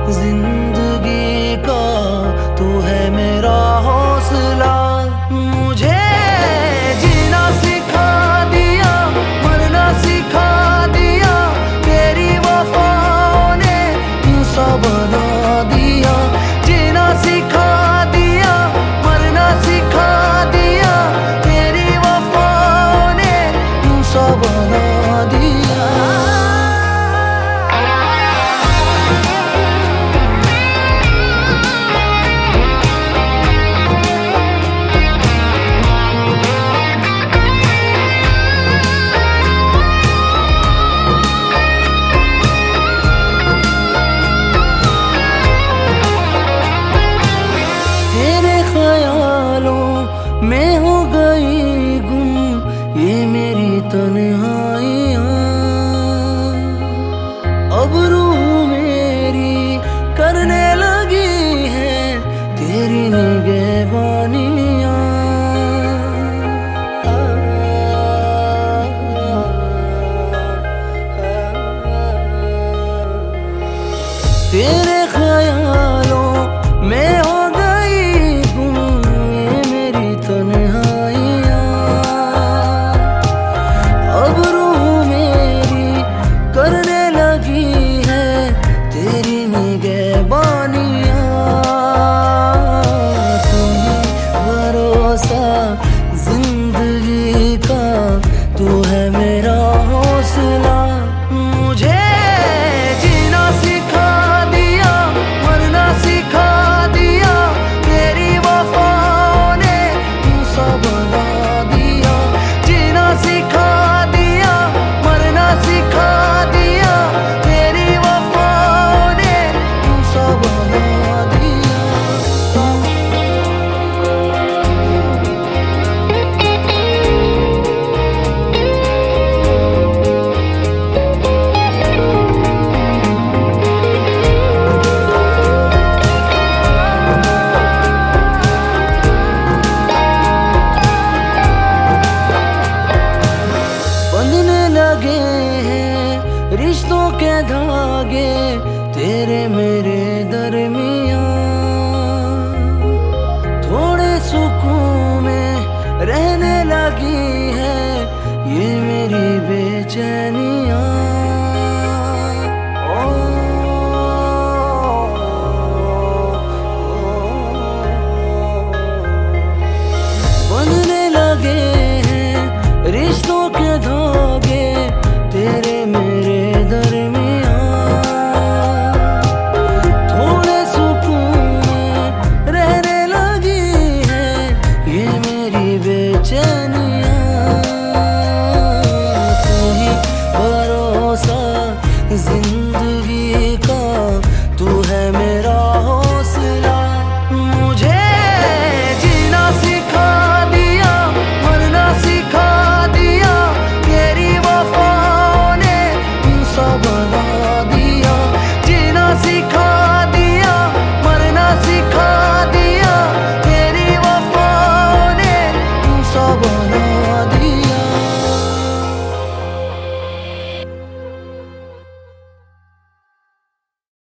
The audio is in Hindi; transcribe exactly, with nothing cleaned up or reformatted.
जिंदगी का तू है मेरा हौसला। मुझे जीना सिखा दिया, मरना सिखा दिया, तेरी वफाओं ने यूं बना दिया। जीना सिखा दिया, मरना सिखा दिया, तेरी वफाओं ने यूं बना दिया। मैं हो गई गुम ये मेरी तन्हाइयाँ, अब रूह मेरी करने लगी है तेरी निगहबानियाँ। तेरे ख्यालों में हो जिंदगी का तू है मेरा हौसला। मुझे जीना सिखा दिया, मरना सिखा दिया, तेरी वफाओं ने यूं बना दिया। जीना सिखा दिया, मरना सिखा दिया, तेरी वफाओं ने यूं बना दिया। लगे हैं रिश्तों के धागे तेरे मेरे दरमियां।